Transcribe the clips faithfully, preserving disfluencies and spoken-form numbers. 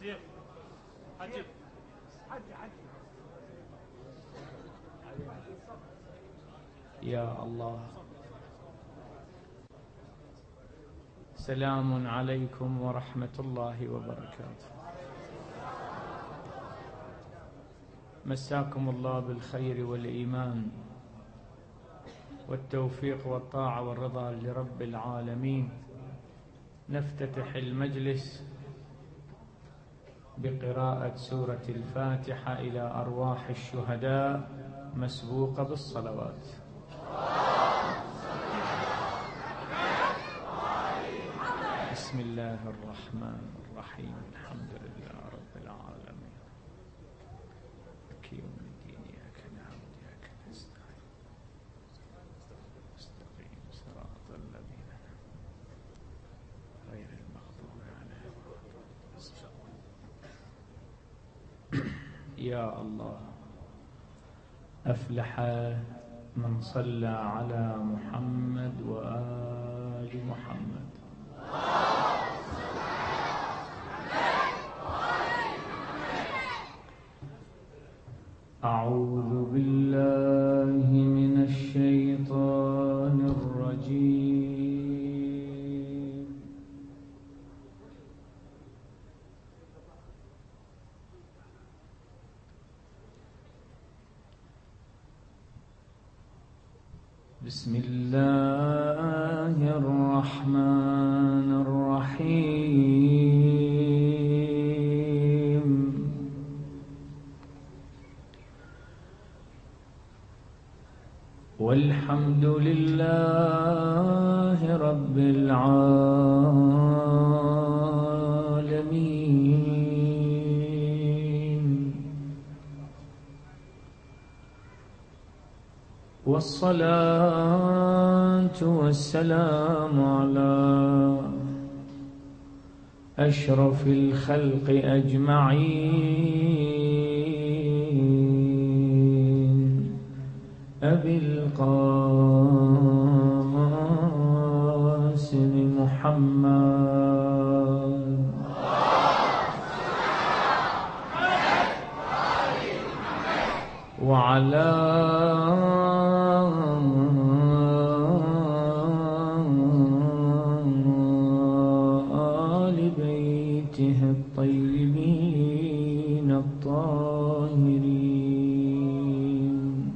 سيف حجب حج حج. يا الله. سلام عليكم ورحمة الله وبركاته. مساكم الله بالخير والإيمان والتوفيق والطاعة والرضا لرب العالمين. نفتتح المجلس بقراءة سورة الفاتحة إلى أرواح الشهداء مسبوقة بالصلوات. بسم الله الرحمن الرحيم. الحمد لله رب العالمين. مالك يوم الدين. إياك نعبد وإياك نستعين. استقيم صراط الذين غير المغضوب عليهم. يا الله. أفلح من صلى على محمد وآل محمد. أعوذ بالله من الشيطان الرجيم. بسم الله الرحمن الرحيم. والحمد لله رب العالمين. والصلاة والسلام على أشرف الخلق أجمعين. أبي القاسم محمد وعلى آل بيته الطيبين الطاهرين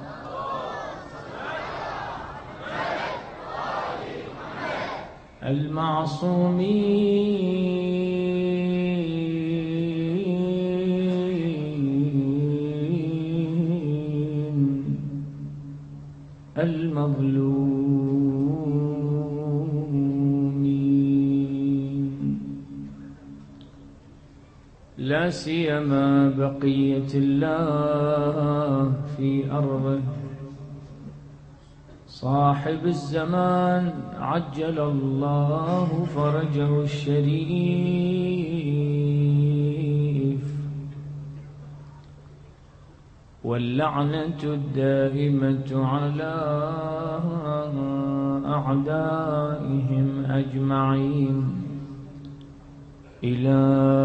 المعصومين المظلومين، لا سيما بقية الله في أرضه، صاحب الزمان عجل الله فرجه الشريف، واللعنة الدائمة على أعدائهم أجمعين إلى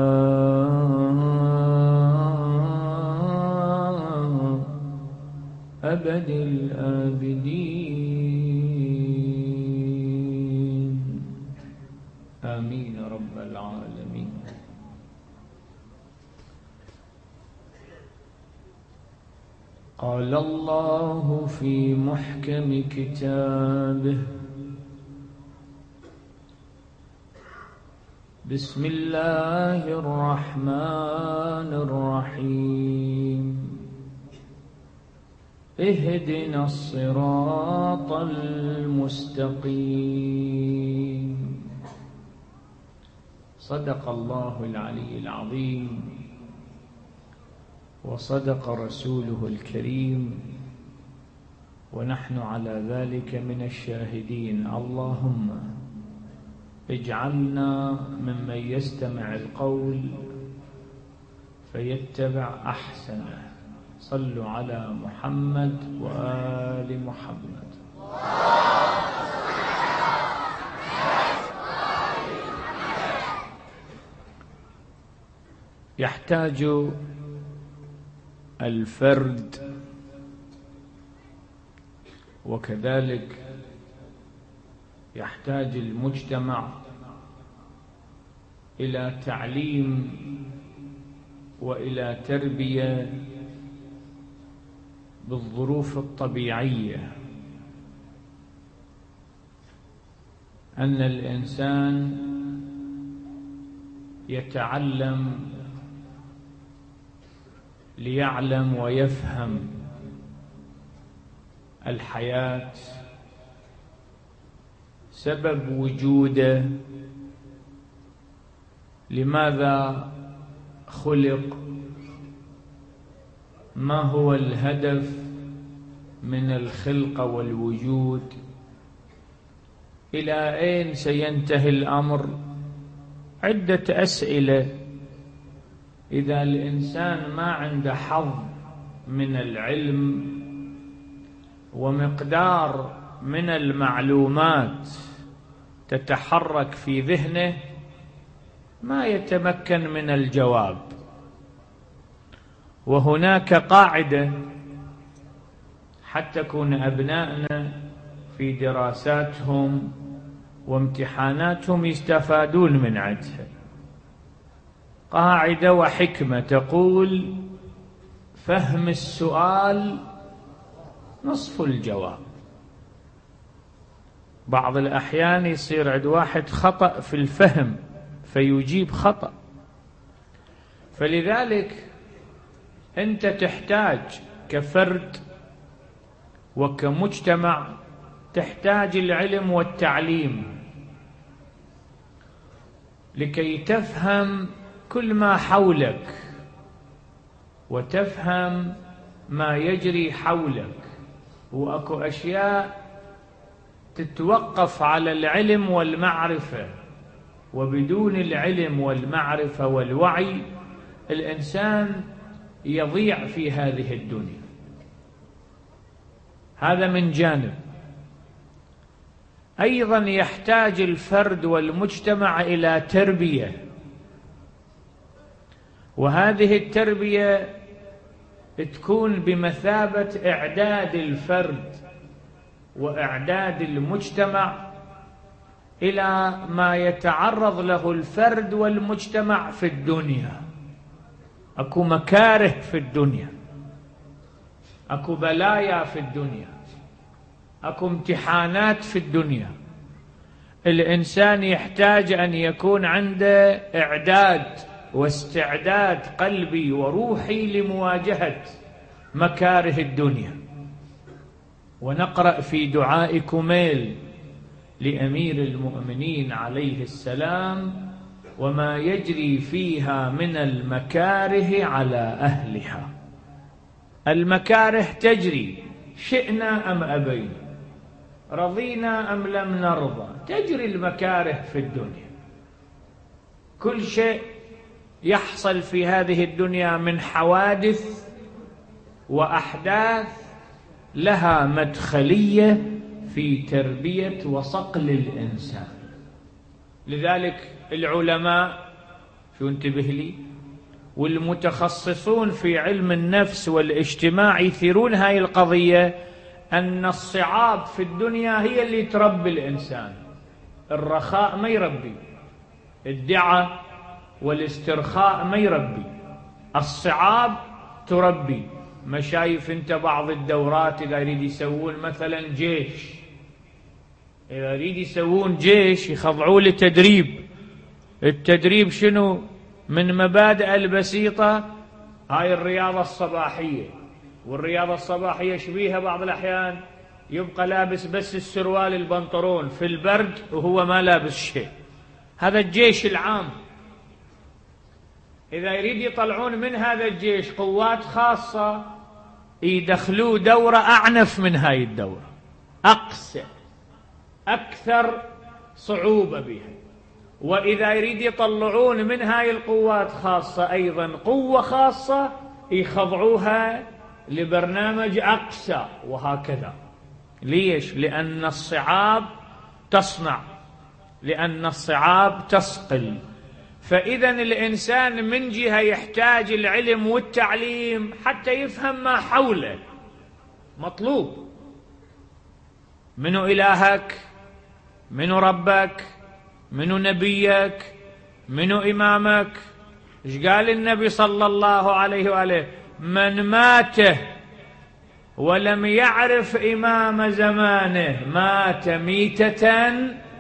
أبد الآبدين. آمين رب العالمين. قال الله في محكم كتابه: بسم الله الرحمن الرحيم. اهدنا الصراط المستقيم. صدق الله العلي العظيم، وصدق رسوله الكريم، ونحن على ذلك من الشاهدين. اللهم اجعلنا ممن يستمع القول فيتبع أحسنه. صلوا على محمد وآل محمد. يحتاج الفرد وكذلك يحتاج المجتمع إلى تعليم وإلى تربية بالظروف الطبيعية، أن الإنسان يتعلم ليعلم ويفهم الحياة، سبب وجوده، لماذا خلق، ما هو الهدف من الخلقة والوجود، إلى أين سينتهي الأمر. عدة أسئلة إذا الإنسان ما عنده حظ من العلم ومقدار من المعلومات تتحرك في ذهنه ما يتمكن من الجواب. وهناك قاعدة حتى يكون أبنائنا في دراساتهم وامتحاناتهم يستفادون من عندها، قاعدة وحكمة تقول: فهم السؤال نصف الجواب. بعض الأحيان يصير عند واحد خطأ في الفهم فيجيب خطأ. فلذلك أنت تحتاج كفرد وكمجتمع تحتاج العلم والتعليم لكي تفهم كل ما حولك وتفهم ما يجري حولك. وأكو أشياء تتوقف على العلم والمعرفة، وبدون العلم والمعرفة والوعي الإنسان يضيع في هذه الدنيا. هذا من جانب. أيضا يحتاج الفرد والمجتمع إلى تربية، وهذه التربية تكون بمثابة إعداد الفرد وإعداد المجتمع إلى ما يتعرض له الفرد والمجتمع في الدنيا. أكو مكاره في الدنيا، أكو بلايا في الدنيا، أكو امتحانات في الدنيا. الإنسان يحتاج أن يكون عنده إعداد واستعداد قلبي وروحي لمواجهة مكاره الدنيا. ونقرأ في دعاء كميل لأمير المؤمنين عليه السلام: وما يجري فيها من المكاره على أهلها. المكاره تجري شئنا أم أبينا، رضينا أم لم نرضى، تجري المكاره في الدنيا. كل شيء يحصل في هذه الدنيا من حوادث وأحداث لها مدخلية في تربية وصقل الإنسان. لذلك العلماء، شو انتبه لي، والمتخصصون في علم النفس والاجتماع يثيرون هاي القضية، أن الصعاب في الدنيا هي اللي تربي الإنسان. الرخاء ما يربي، الدعاء والاسترخاء ما يربي، الصعاب تربي. ما شايف انت بعض الدورات إذا يريد يسوون مثلا جيش، إذا يريد يسوون جيش يخضعوا لتدريب. التدريب شنو؟ من مبادئ البسيطة هاي الرياضة الصباحية. والرياضة الصباحية شبيهة بعض الأحيان يبقى لابس بس السروال البنطلون في البرد وهو ما لابس شيء. هذا الجيش العام. إذا يريد يطلعون من هذا الجيش قوات خاصة يدخلوا دورة أعنف من هاي الدورة، أقسى، أكثر صعوبة بها. وإذا يريد يطلعون من هاي القوات خاصة أيضا قوة خاصة يخضعوها لبرنامج أقسى، وهكذا. ليش؟ لأن الصعاب تصنع، لأن الصعاب تصقل. فإذا الإنسان من جهة يحتاج العلم والتعليم حتى يفهم ما حوله، مطلوب. منو إلهك؟ منو ربك؟ منو نبيك؟ منو إمامك؟ إيش قال النبي صلى الله عليه وآله؟ من مات ولم يعرف إمام زمانه مات ميتة،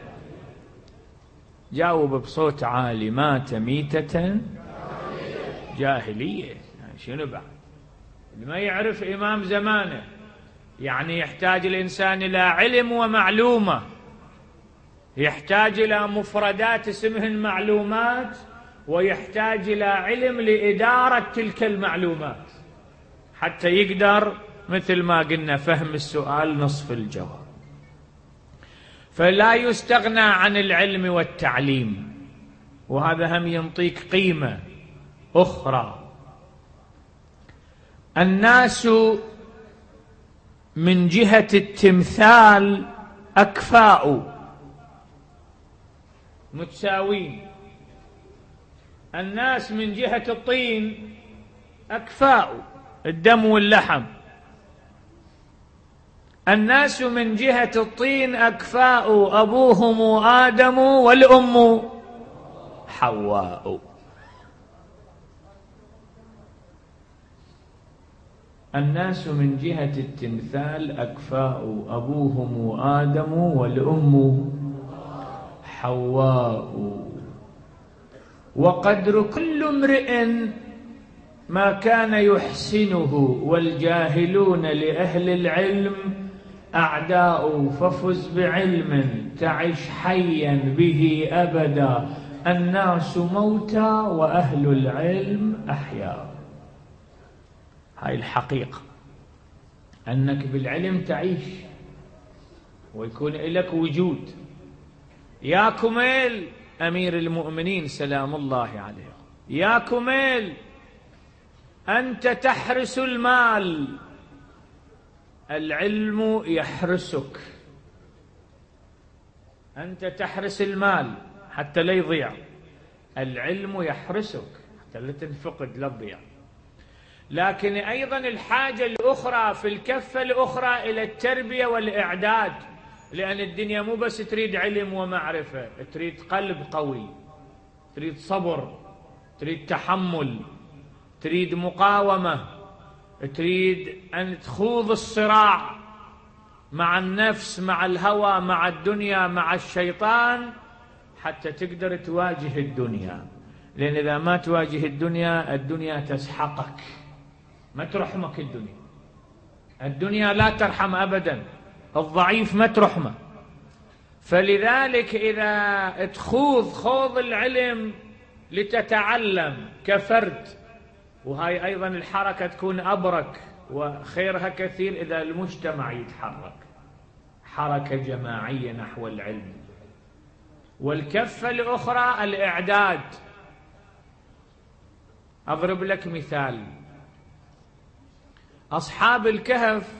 جاوب بصوت عالي، مات ميتة جاهلية. يعني شنو بعد؟ ما يعرف إمام زمانه، يعني يحتاج الإنسان إلى علم ومعلومة، يحتاج إلى مفردات اسمهن معلومات، ويحتاج إلى علم لإدارة تلك المعلومات حتى يقدر مثل ما قلنا فهم السؤال نصف الجواب. فلا يستغنى عن العلم والتعليم، وهذا هم ينطيك قيمة أخرى. الناس من جهة التمثال أكفاء متساوين، الناس من جهة الطين أكفاء الدم واللحم، الناس من جهة الطين أكفاء أبوهم آدم والأم حواء. الناس من جهة التمثال أكفاء أبوهم آدم والأم حواء، وقدر كل امرئ ما كان يحسنه، والجاهلون لأهل العلم أعداء، ففز بعلم تعش حيا به أبدا، الناس موتى وأهل العلم أحياء. هاي الحقيقة، أنك بالعلم تعيش ويكون لك وجود. يا كميل أمير المؤمنين سلام الله عليه، يا كميل أنت تحرس المال، العلم يحرسك. أنت تحرس المال حتى لا يضيع، العلم يحرسك حتى لا تنفقد لا تضيع. لكن أيضا الحاجة الأخرى في الكفة الأخرى إلى التربية والإعداد، لأن الدنيا مو بس تريد علم ومعرفة، تريد قلب قوي، تريد صبر، تريد تحمل، تريد مقاومة، تريد أن تخوض الصراع مع النفس، مع الهوى، مع الدنيا، مع الشيطان، حتى تقدر تواجه الدنيا. لأن إذا ما تواجه الدنيا، الدنيا تسحقك، ما ترحمك الدنيا. الدنيا لا ترحم أبدا، الضعيف ما ترحمه. فلذلك إذا تخوض خوض العلم لتتعلم كفرد، وهاي أيضا الحركة تكون أبرك وخيرها كثير إذا المجتمع يتحرك حركة جماعية نحو العلم. والكفة الأخرى الإعداد. أضرب لك مثال، أصحاب الكهف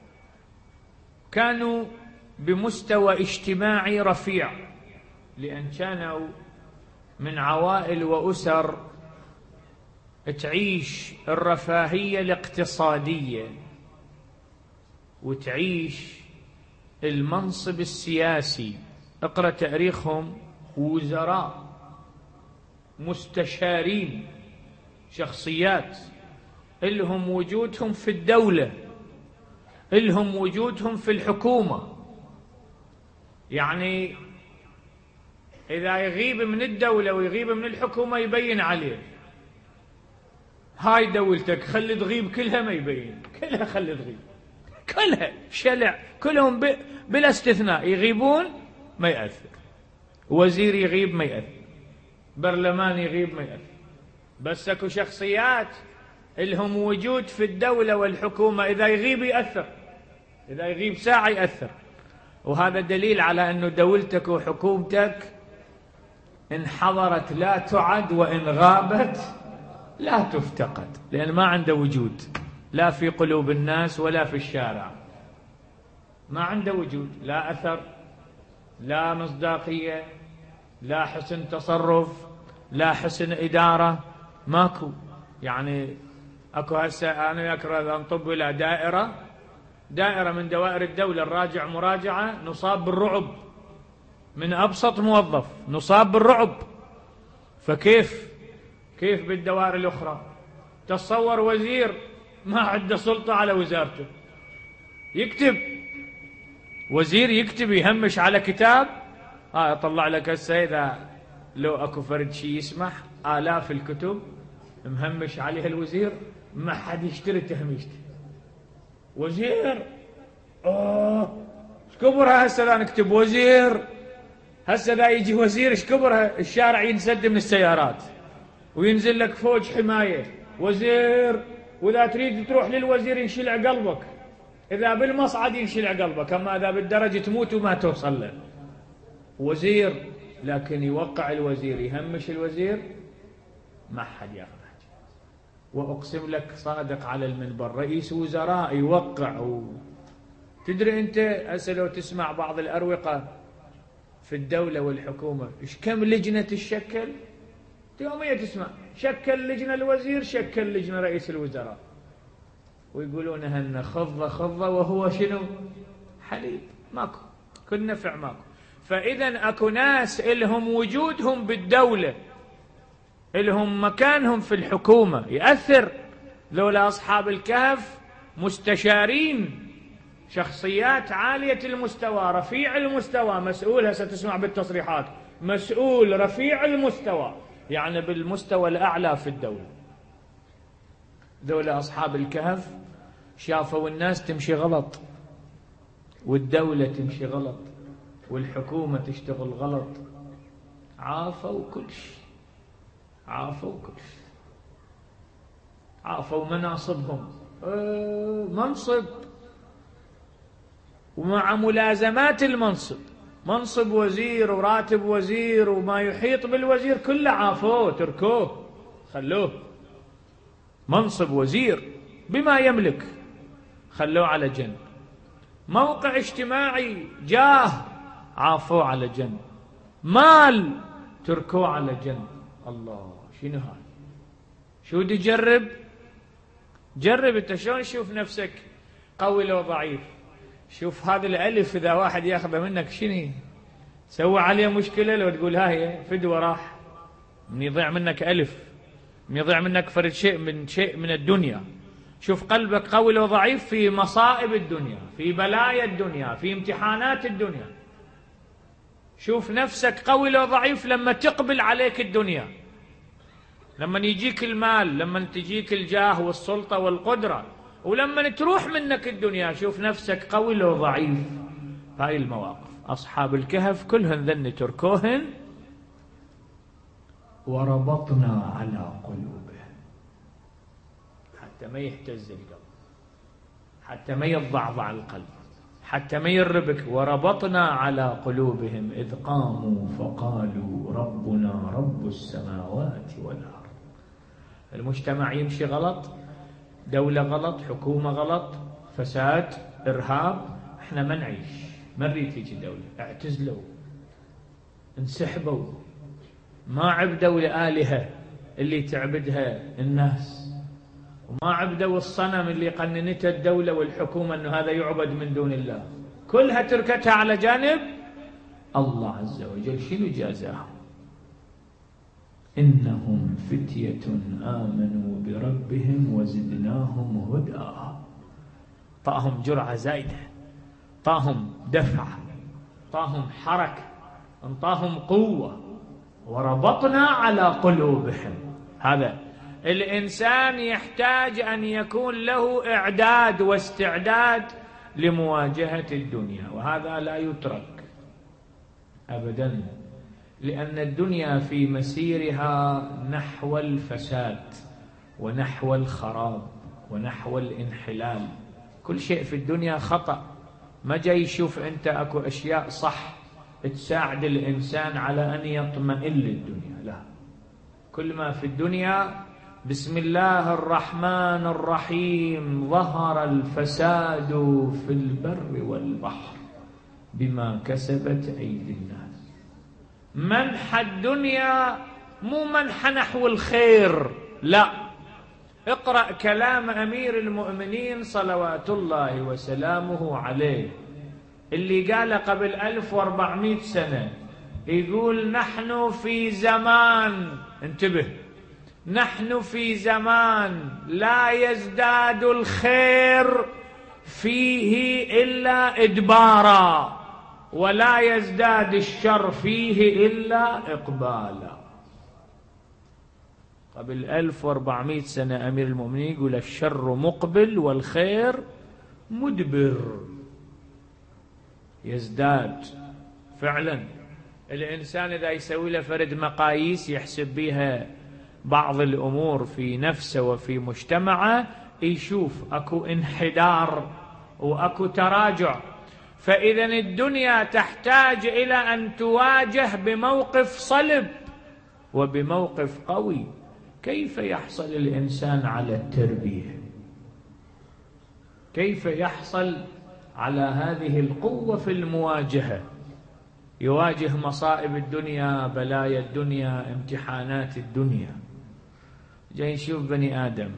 كانوا بمستوى اجتماعي رفيع، لأن كانوا من عوائل وأسر تعيش الرفاهية الاقتصادية وتعيش المنصب السياسي. اقرأ تاريخهم، وزراء، مستشارين، شخصيات إلهم وجودهم في الدولة، إلهم وجودهم في الحكومة. يعني إذا يغيب من الدولة ويغيب من الحكومة يبين عليه. هاي دولتك خلي تغيب كلها، ما يبين، كلها خلي تغيب، كلها شلع، كلهم بلا استثناء يغيبون ما يأثر. وزير يغيب ما يأثر، برلمان يغيب ما يأثر. بس اكو شخصيات لهم وجود في الدولة والحكومة، إذا يغيب يأثر، إذا يغيب ساعة يأثر. وهذا دليل على أن دولتك وحكومتك إن حضرت لا تعد، وإن غابت لا تفتقد، لأن ما عنده وجود لا في قلوب الناس ولا في الشارع. ما عنده وجود، لا أثر، لا مصداقية، لا حسن تصرف، لا حسن إدارة، ماكو. يعني أكو هسه أنا وياك نطب إلى دائرة دائرة من دوائر الدولة، الراجع مراجعة، نصاب بالرعب من أبسط موظف، نصاب بالرعب. فكيف كيف بالدوائر الأخرى؟ تصور وزير ما عنده سلطة على وزارته، يكتب وزير يكتب يهمش على كتاب. آه أطلع لك هسه إذا لو أكو فرد شي يسمح آلاف الكتب مهمش عليها الوزير، ما حد يشتري تهميشته. وزير آه شكبرها هسه لا نكتب وزير، هسه لا يجي وزير شكبرها الشارع ينسد من السيارات وينزل لك فوج حماية وزير، وإذا تريد تروح للوزير ينشلع قلبك، إذا بالمصعد ينشلع قلبك، أما إذا بالدرجة تموت وما توصل له. وزير لكن يوقع الوزير يهمش الوزير، ما حد ياخذ. وأقسم لك صادق على المنبر رئيس وزراء يوقع و... تدري أنت هسه لو تسمع بعض الأروقة في الدولة والحكومة إيش كم لجنة تشكل؟ يوميا تسمع شكل لجنة الوزير، شكل لجنة رئيس الوزراء، ويقولون هن خضة خضة وهو شنو؟ حليب. ماكو كل نفع ماكو. فإذا أكو ناس إلهم وجودهم بالدولة، إلهم مكانهم في الحكومة يأثر. ذولا أصحاب الكهف مستشارين، شخصيات عالية المستوى، رفيع المستوى، مسؤول. هسه تسمع بالتصريحات مسؤول رفيع المستوى، يعني بالمستوى الأعلى في الدولة. ذولا أصحاب الكهف شافوا الناس تمشي غلط، والدولة تمشي غلط، والحكومة تشتغل غلط، عافوا كل شيء، عافوا كل شيء، عافوا مناصبهم. أه منصب، ومع ملازمات المنصب، منصب وزير وراتب وزير وما يحيط بالوزير كله عافوه، تركوه، خلوه منصب وزير بما يملك، خلوه على جنب. موقع اجتماعي، جاه، عافوه على جنب. مال، تركوه على جنب. الله، شنو هذا؟ شو دي جرب؟ جرب انت شلون تشوف نفسك قوي لو ضعيف. شوف هذا الألف إذا واحد ياخذه منك شنو سوى عليه مشكلة، لو تقول هاي فدوة راح من يضيع منك ألف، من يضيع منك فرد شيء من شيء من الدنيا. شوف قلبك قوي لو ضعيف في مصائب الدنيا، في بلايا الدنيا، في امتحانات الدنيا. شوف نفسك قوي لو ضعيف لما تقبل عليك الدنيا، لما يجيك المال، لما تجيك الجاه والسلطة والقدرة، ولما تروح منك الدنيا. شوف نفسك قوي لو ضعيف. هاي المواقف أصحاب الكهف كلهن ذن تركوهن. وربطنا على قلوبهم، حتى ما يهتز القلب، حتى ما يضعضع القلب، حتى ما يربك. وربطنا على قلوبهم إذ قاموا فقالوا ربنا رب السماوات والأرض. المجتمع يمشي غلط، دولة غلط، حكومة غلط، فساد، إرهاب، احنا ما نعيش، ما نريد تيجي دولة. اعتزلوا، انسحبوا، ما عبدوا لآلهة اللي تعبدها الناس، وما عبدوا الصنم اللي قننته الدولة والحكومة انه هذا يعبد من دون الله، كلها تركتها على جانب. الله عز وجل شنو جازاهم؟ إنهم فتية آمنوا بربهم وزدناهم هدى. طاهم جرعة زايدة، طاهم دفعة، طاهم حركة، انطاهم قوة. وربطنا على قلوبهم. هذا الإنسان يحتاج أن يكون له إعداد واستعداد لمواجهة الدنيا، وهذا لا يترك أبدا، لأن الدنيا في مسيرها نحو الفساد ونحو الخراب ونحو الانحلال. كل شيء في الدنيا خطأ. ما جاي يشوف أنت أكو أشياء صح تساعد الإنسان على أن يطمئن للدنيا، لا. كل ما في الدنيا بسم الله الرحمن الرحيم ظهر الفساد في البر والبحر بما كسبت أيدي الناس. منح الدنيا مو منحى نحو الخير، لا. اقرأ كلام أمير المؤمنين صلوات الله وسلامه عليه اللي قال قبل ألف وأربعمائة سنة، يقول: نحن في زمان، انتبه، نحن في زمان لا يزداد الخير فيه إلا إدبارا، ولا يزداد الشر فيه إلا إقبالا. قبل ألف وأربعمائة سنة أمير المؤمنين يقول: الشر مقبل والخير مدبر، يزداد. فعلا الإنسان إذا يسوي له فرد مقاييس يحسب بها بعض الأمور في نفسه وفي مجتمعه، يشوف أكو انحدار وأكو تراجع. فإذا الدنيا تحتاج إلى أن تواجه بموقف صلب وبموقف قوي. كيف يحصل الإنسان على التربية؟ كيف يحصل على هذه القوة في المواجهة؟ يواجه مصائب الدنيا، بلايا الدنيا، امتحانات الدنيا. جاي نشوف بني آدم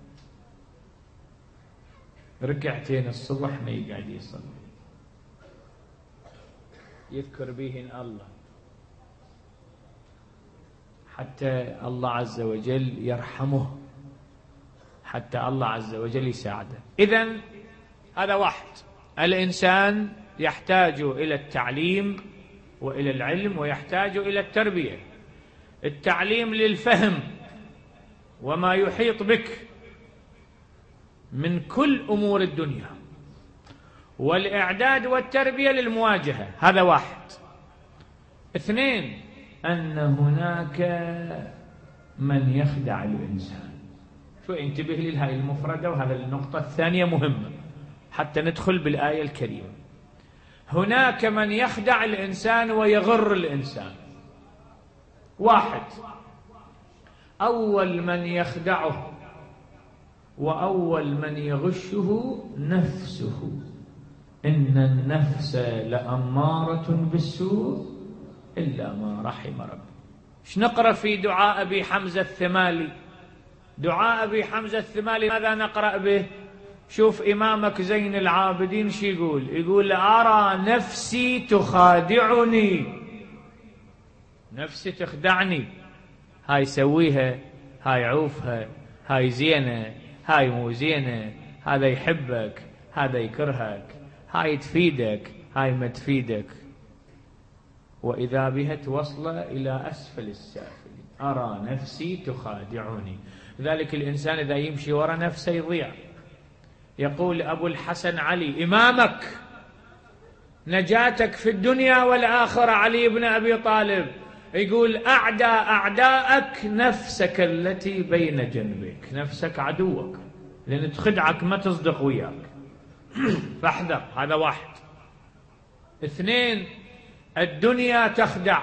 ركعتين الصبح ما يقعد يصلي، يذكر بهن الله حتى الله عز وجل يرحمه، حتى الله عز وجل يساعده. إذن هذا واحد. الإنسان يحتاج إلى التعليم وإلى العلم، ويحتاج إلى التربية. التعليم للفهم وما يحيط بك من كل أمور الدنيا، والإعداد والتربية للمواجهة. هذا واحد. اثنين، أن هناك من يخدع الإنسان. شو انتبه لي لهذه المفردة، وهذا النقطة الثانية مهمة حتى ندخل بالآية الكريمة. هناك من يخدع الإنسان ويغر الإنسان. واحد، أول من يخدعه وأول من يغشه نفسه. إن النفس لأمارة بالسوء إلا ما رحم ربي. ايش نقرأ في دعاء أبي حمزة الثمالي؟ دعاء أبي حمزة الثمالي ماذا نقرأ به؟ شوف إمامك زين العابدين شو يقول؟ يقول: أرى نفسي تخادعني، نفسي تخدعني، هاي سويها، هاي عوفها، هاي زينة، هاي مو زينة، هذا يحبك، هذا يكرهك، هاي تفيدك، هاي ما تفيدك. وإذا بها توصل إلى أسفل السافلين. أرى نفسي تخادعني. لذلك الإنسان إذا يمشي وراء نفسه يضيع. يقول أبو الحسن علي إمامك: نجاتك في الدنيا والآخرة علي بن أبي طالب، يقول: أعدى أعداءك نفسك التي بين جنبك. نفسك عدوك، لأن تخدعك ما تصدق وياك. فاحذر. هذا واحد. اثنين، الدنيا تخدع،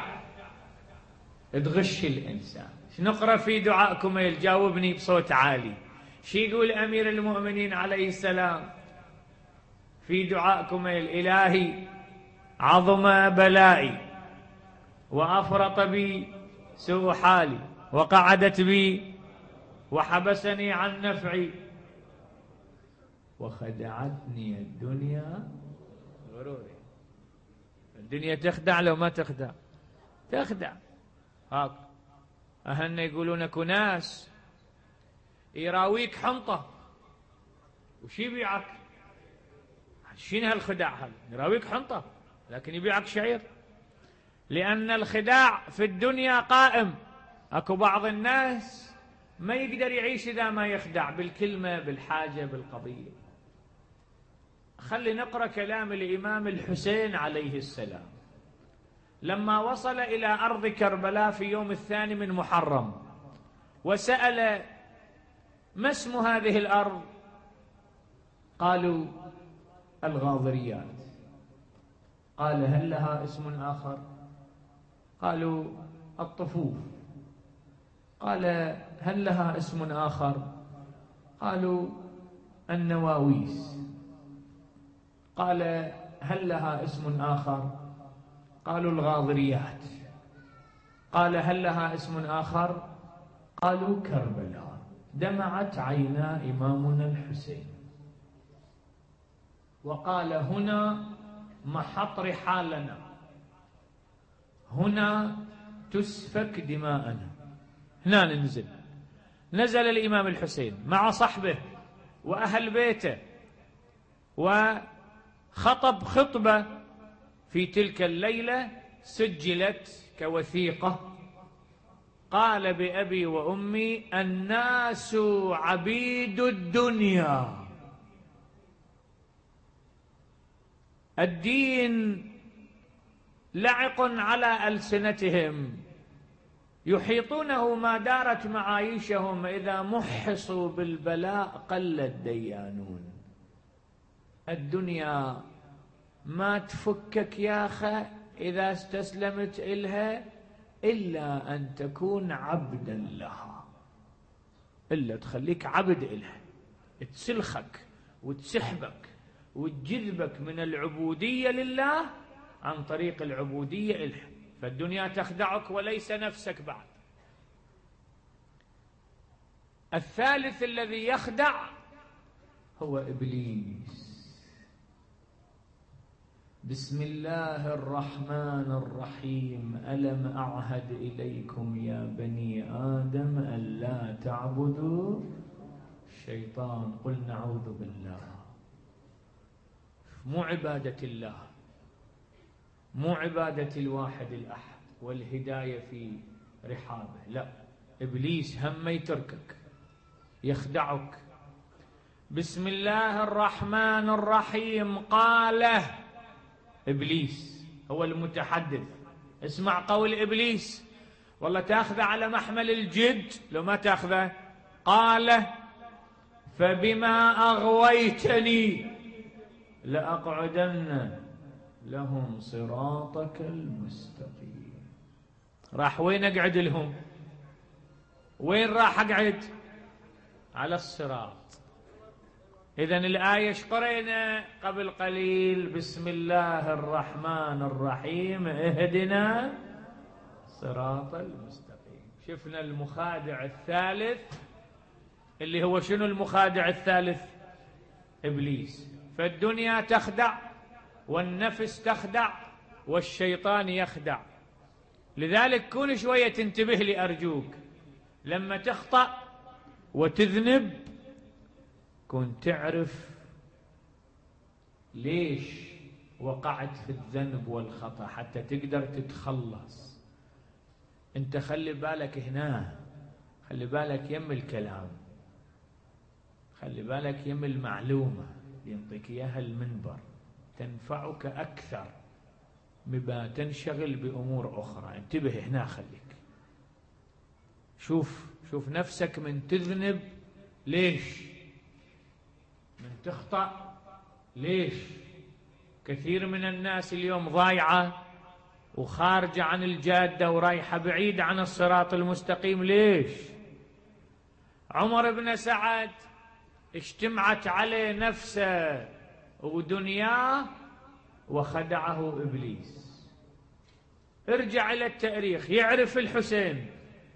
تغش الإنسان. نقرأ في دعائكم يجاوبني بصوت عالي. شي يقول أمير المؤمنين عليه السلام في دعائكم: الإلهي عظم بلائي وأفرط بي سوء حالي وقعدت بي وحبسني عن نفعي وخدعتني الدنيا غروري. الدنيا تخدع لو ما تخدع؟ تخدع. هاك أهلنا يقولون اكو ناس يراويك حنطة وش يبيعك؟ شنو هالخداع هذا؟ يراويك حنطة لكن يبيعك شعير. لأن الخداع في الدنيا قائم. اكو بعض الناس ما يقدر يعيش إذا ما يخدع بالكلمة، بالحاجة، بالقضية. خلي نقرأ كلام الإمام الحسين عليه السلام لما وصل إلى أرض كربلاء في يوم الثاني من محرم، وسأل: ما اسم هذه الأرض؟ قالوا: الغاضريات. قال: هل لها اسم آخر؟ قالوا: الطفوف. قال: هل لها اسم آخر؟ قالوا: النواويس. قال: هل لها اسم آخر؟ قالوا: الغاضريات. قال هل لها اسم آخر؟ قالوا كربلاء. دمعت عينا إمامنا الحسين وقال هنا محط رحالنا، هنا تسفك دماءنا، هنا ننزل. نزل الإمام الحسين مع صحبه وأهل بيته وخطب خطبة في تلك الليلة سجلت كوثيقة. قال بأبي وأمي الناس عبيد الدنيا، الدين لعق على ألسنتهم، يحيطونه ما دارت معايشهم، إذا محصوا بالبلاء قل الديانون. الدنيا ما تفكك يا أخي إذا استسلمت إلها إلا أن تكون عبدا لها، إلا تخليك عبد إلها، تسلخك وتسحبك وتجذبك من العبودية لله عن طريق العبودية إلها. فالدنيا تخدعك وليس نفسك بعد. الثالث الذي يخدع هو إبليس. بسم الله الرحمن الرحيم ألم أعهد إليكم يا بني آدم ألا تعبدوا الشيطان. قل نعوذ بالله. مو عبادة الله، مو عبادة الواحد الأحد والهداية في رحابه، لا، إبليس هم يتركك يخدعك. بسم الله الرحمن الرحيم قاله إبليس هو المتحدث. اسمع قول إبليس، والله تأخذه على محمل الجد لو ما تأخذه. قال فبما أغويتني لأقعدن لهم صراطك المستقيم. راح وين أقعد لهم؟ وين راح أقعد؟ على الصراط. إذن الآية ايش قرينا قبل قليل؟ بسم الله الرحمن الرحيم اهدنا صراط المستقيم. شفنا المخادع الثالث اللي هو شنو المخادع الثالث؟ إبليس. فالدنيا تخدع والنفس تخدع والشيطان يخدع. لذلك كل شوية تنتبه لي أرجوك، لما تخطأ وتذنب كن تعرف ليش وقعت في الذنب والخطأ حتى تقدر تتخلص. انت خلي بالك هنا، خلي بالك يم الكلام، خلي بالك يم المعلومة ينطيك إياها المنبر تنفعك أكثر مما تنشغل بأمور أخرى. انتبه هنا، خليك شوف شوف نفسك من تذنب ليش، من تخطأ ليش. كثير من الناس اليوم ضايعة وخارجة عن الجادة ورايحة بعيد عن الصراط المستقيم. ليش؟ عمر بن سعد اجتمعت عليه نفسه ودنياه وخدعه إبليس. ارجع إلى التاريخ، يعرف الحسين،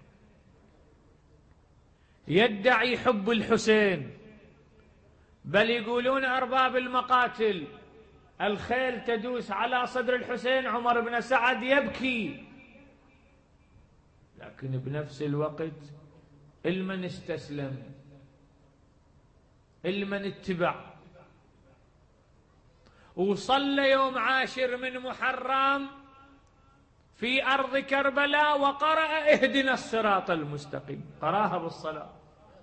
يدعي حب الحسين، بل يقولون أرباب المقاتل الخيل تدوس على صدر الحسين، عمر بن سعد يبكي. لكن بنفس الوقت المن استسلم، المن اتبع، وصلى يوم عاشر من محرم في أرض كربلاء وقرأ اهدنا الصراط المستقيم، قراها بالصلاة.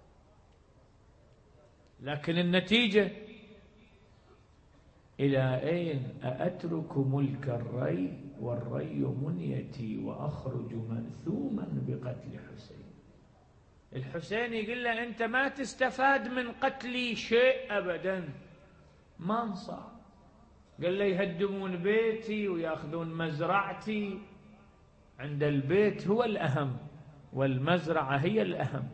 لكن النتيجة إلى أين؟ أأترك ملك الري والري منيتي وأخرج مأثوما بقتل حسين. الحسين يقول له أنت ما تستفاد من قتلي شيء أبدا، ما انصع. قال له يهدمون بيتي ويأخذون مزرعتي، عند البيت هو الأهم والمزرعة هي الأهم.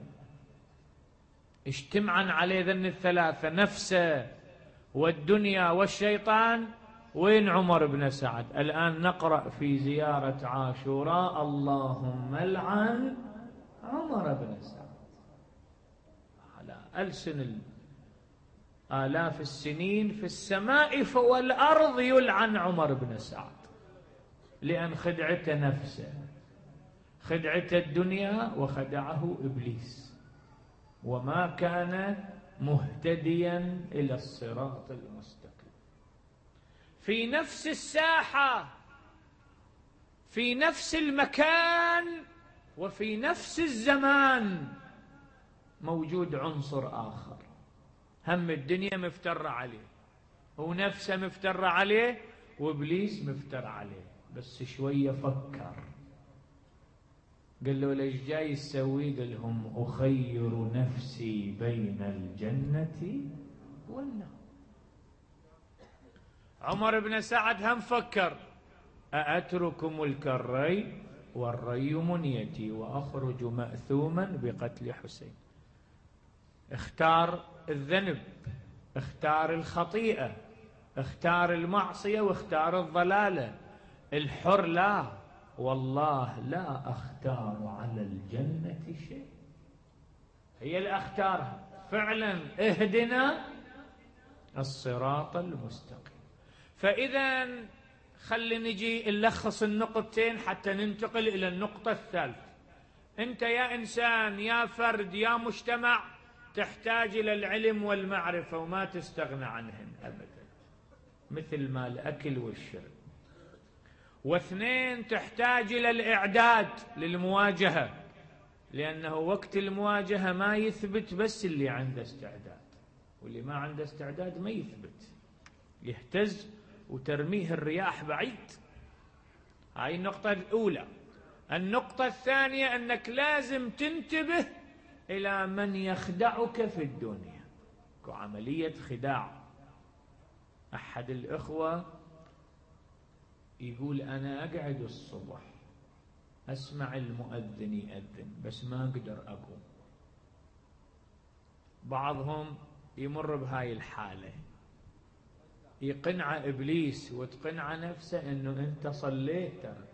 اجتمعا عليه ذن الثلاثة، نفسه والدنيا والشيطان، وين عمر بن سعد؟ الآن نقرأ في زيارة عاشوراء اللهم العن عمر بن سعد على ألسن آلاف السنين في السماء والأرض يلعن عمر بن سعد، لأن خدعته نفسه، خدعته الدنيا، وخدعه إبليس، وما كان مهتديا إلى الصراط المستقيم. في نفس الساحة، في نفس المكان، وفي نفس الزمان موجود عنصر آخر، هم الدنيا مفترة عليه، ونفسه مفترة عليه، وإبليس مفتر عليه، بس شوية فكر، قال له ليش جاي تسوي؟ قال لهم أخير نفسي بين الجنة والنار. عمر بن سعد هم فكر، أأترك ملك الري والري منيتي وأخرج مأثوما بقتل حسين. اختار الذنب، اختار الخطيئة، اختار المعصية، واختار الضلالة. الحر لا، والله لا أختار على الجنة شيء، هي اللي أختارها فعلا، اهدنا الصراط المستقيم. فإذا خلي نجي نلخص النقطتين حتى ننتقل إلى النقطة الثالثة. أنت يا إنسان، يا فرد، يا مجتمع، تحتاج إلى العلم والمعرفة وما تستغنى عنهن أبدا، مثل ما الأكل والشرب. واثنين، تحتاج إلى الإعداد للمواجهة، لأنه وقت المواجهة ما يثبت بس اللي عنده استعداد، واللي ما عنده استعداد ما يثبت، يهتز وترميه الرياح بعيد. هاي النقطة الأولى. النقطة الثانية أنك لازم تنتبه إلى من يخدعك في الدنيا، كعملية خداع. أحد الإخوة يقول أنا أقعد الصبح أسمع المؤذن يأذن بس ما أقدر أقوم. بعضهم يمر بهاي الحالة، يقنع إبليس وتقنع نفسه أنه أنت صليت، ترى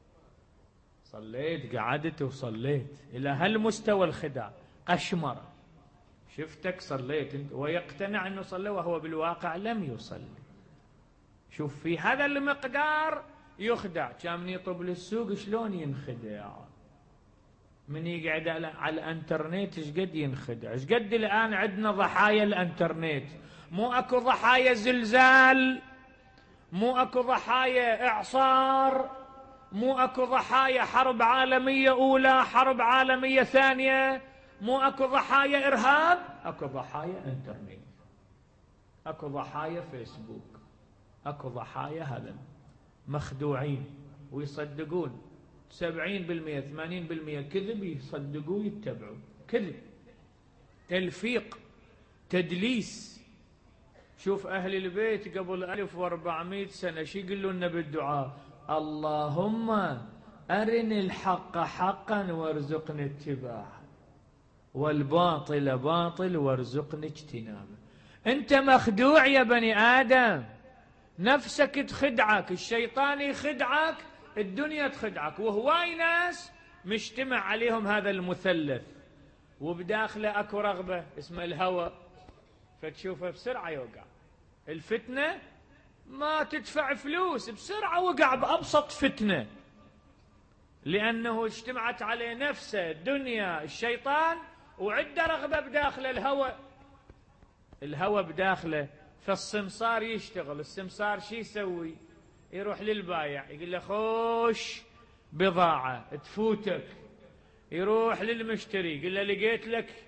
صليت، قعدت وصليت، إلى هالمستوى الخداع، قشمرة، شفتك صليت انت، ويقتنع أنه صلى وهو بالواقع لم يصلي. شوف في هذا المقدار يخدع. كان يطب للسوق شلون ينخدع، من يقعد على الانترنت ايش قد ينخدع. ايش قد الآن عندنا ضحايا الانترنت، مو اكو ضحايا زلزال، مو اكو ضحايا اعصار، مو اكو ضحايا حرب عالمية اولى، حرب عالمية ثانية، مو اكو ضحايا ارهاب، اكو ضحايا انترنت، اكو ضحايا فيسبوك، اكو ضحايا هذا مخدوعين ويصدقون. سبعين بالمئة ثمانين بالمئة كذب، يصدقوا يتبعوا، كذب، تلفيق، تدليس. شوف أهل البيت قبل ألف واربعمائة سنة شي يقولوا لنا بالدعاء؟ اللهم أرني الحق حقا وارزقني اتباعه، والباطل باطل وارزقني اجتنابه. أنت مخدوع يا بني آدم، نفسك تخدعك، الشيطان يخدعك، الدنيا تخدعك. وهواي ناس مجتمع عليهم هذا المثلث، وبداخله اكو رغبة اسمها الهوى، فتشوفه بسرعة يوقع. الفتنة ما تدفع فلوس، بسرعة وقع بأبسط فتنة، لأنه اجتمعت عليه نفسه، الدنيا، الشيطان، وعنده رغبة بداخله الهوى. الهوى بداخله، فالسمسار يشتغل. السمسار شي يسوي؟ يروح للبايع يقول له خوش بضاعة تفوتك، يروح للمشتري يقول له لقيت لك،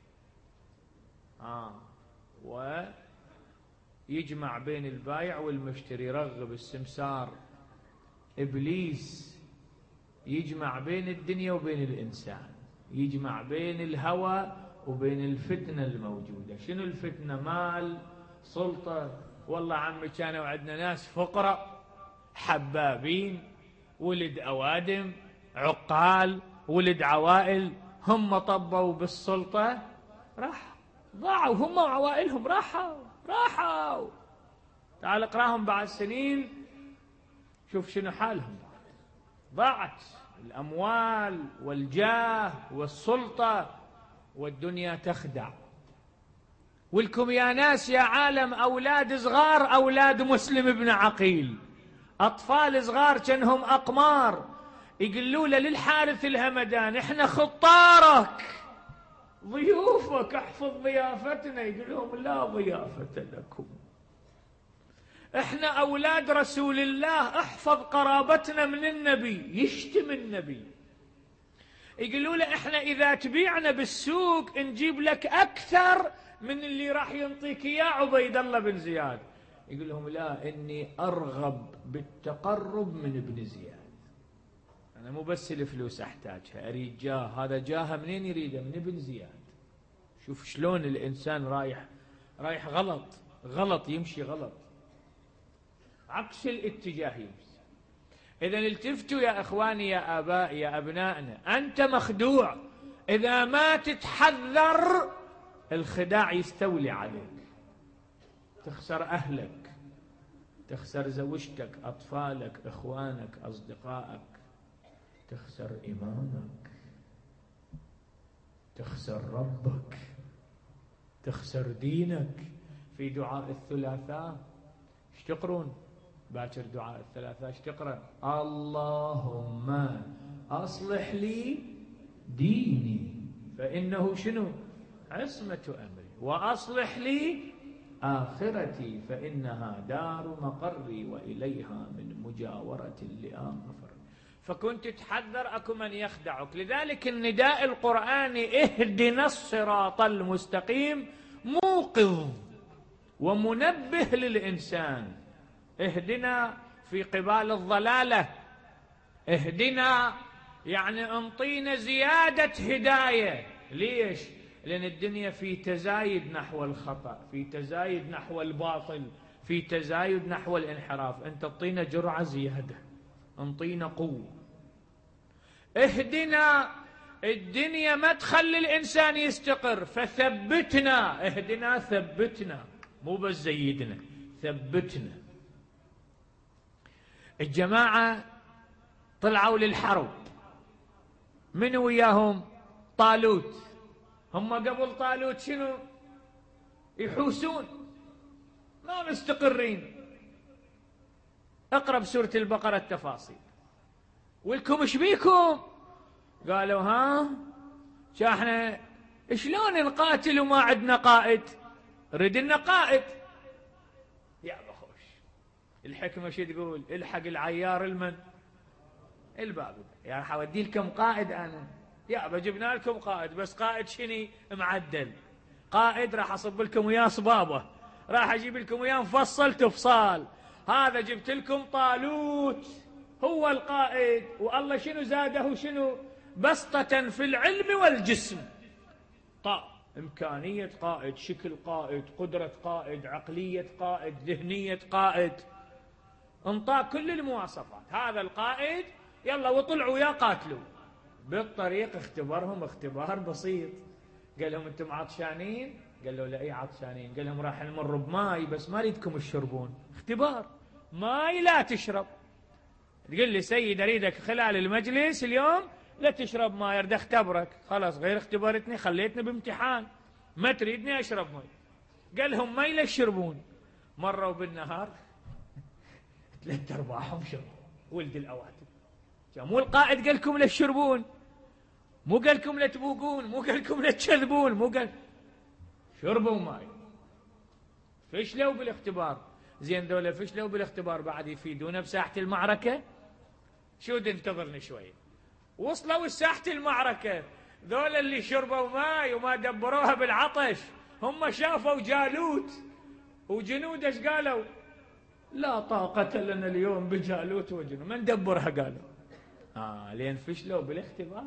آه ويجمع بين البايع والمشتري، يرغب السمسار. إبليس يجمع بين الدنيا وبين الإنسان، يجمع بين الهوى وبين الفتنة الموجودة. شنو الفتنة؟ مال، سلطة. والله عمي كانوا عندنا ناس فقراء حبابين، ولد أوادم، عقال، ولد عوائل، هم طبوا بالسلطة راح ضاعوا، هم وعوائلهم راحوا راحوا تعال اقراهم بعد سنين شوف شنو حالهم. ضاعت الأموال والجاه والسلطة والدنيا تخدع. ولكم يا ناس يا عالم أولاد صغار، أولاد مسلم بن عقيل، أطفال صغار كانهم أقمار، يقولوا له للحارث الهمدان احنا خطارك ضيوفك احفظ ضيافتنا. يقول لهم لا ضيافة لكم، احنا أولاد رسول الله احفظ قرابتنا من النبي. يشتم النبي. يقولوا له احنا إذا تبيعنا بالسوق نجيب لك أكثر من اللي راح ينطيك إياه عبيد الله بن زياد. يقول لهم لا، إني أرغب بالتقرب من ابن زياد، أنا مو بس الفلوس أحتاجها، أريد جاه. هذا جاه منين يريده؟ من ابن زياد. شوف شلون الإنسان رايح رايح غلط غلط، يمشي غلط، عكس الاتجاه يمشي. إذا التفتوا يا إخواني يا آبائي يا أبنائنا، أنت مخدوع. إذا ما تتحذر الخداع يستولي عليك، تخسر أهلك، تخسر زوجتك، أطفالك، إخوانك، أصدقائك، تخسر إمامك، تخسر ربك، تخسر دينك. في دعاء الثلاثاء ايش تقرون؟ باكر دعاء الثلاثاء ايش تقرأ؟ اللهم أصلح لي ديني فإنه شنو؟ عصمة أمري، وأصلح لي آخرتي فإنها دار مقري وإليها من مجاورة اللئام مفر. فكنت تحذر أكو من يخدعك. لذلك النداء القرآني اهدنا الصراط المستقيم موقظ ومنبه للإنسان. اهدنا في قبال الضلالة، اهدنا يعني انطينا زيادة هداية. ليش؟ لأن الدنيا في تزايد نحو الخطأ، في تزايد نحو الباطل، في تزايد نحو الانحراف. أنت اعطينا جرعة زيادة، انطينا قوة. اهدنا، الدنيا ما تخلي الإنسان يستقر، فثبتنا. اهدنا ثبتنا، مو بس زيدنا، ثبتنا. الجماعة طلعوا للحرب، من وياهم؟ طالوت. هم قبل طالوت شنو؟ يحوسون، ما مستقرين. اقرأ بسورة البقرة التفاصيل. ولكم ايش بيكم؟ قالوا ها شا احنا شلون نقاتل وما عندنا قائد؟ رد لنا قائد. يا بخوش الحكمة شو تقول؟ الحق العيار المن الباب. يا راح اودي لكم قائد انا. يا جبنا لكم قائد، بس قائد شني معدل، قائد راح اصب لكم وياه صبابه، راح اجيب لكم وياه مفصل تفصال. هذا جبت لكم طالوت هو القائد، والله شنو زاده؟ شنو؟ بسطة في العلم والجسم. طا إمكانية قائد، شكل قائد، قدرة قائد، عقلية قائد، ذهنية قائد، انطى كل المواصفات. هذا القائد يلا وطلعوا يا قاتلوا. بالطريق اختبرهم اختبار بسيط. قال لهم انتم عطشانين؟ قالوا لا اي عطشانين. قال لهم راح نمر بماي بس ما اريدكم تشربون. اختبار، ماي لا تشرب. تقول لي سيد اريدك خلال المجلس اليوم لا تشرب ماي، اريد اختبرك. خلاص غير اختبرتني خليتني بامتحان، ما تريدني اشرب ماي. قال لهم ماي لا تشربون. مروا بالنهار ثلاث ارباعهم شربوا. ولد الاواتم. مو القائد قال لكم لا تشربون، مو قال لكم لا تبوقون، مو قال لكم لا تكذبون، مو قال. شربوا ماي، فشلوا بالاختبار. زين ذولا فشلوا بالاختبار بعد يفيدونا بساحة المعركة؟ شو تنتظرني شوية؟ وصلوا ساحة المعركة، ذولا اللي شربوا ماي وما دبروها بالعطش، هم شافوا جالوت وجنود ايش قالوا؟ لا طاقة لنا اليوم بجالوت وجنود، من دبرها قالوا. آه لين فشلوا بالاختبار.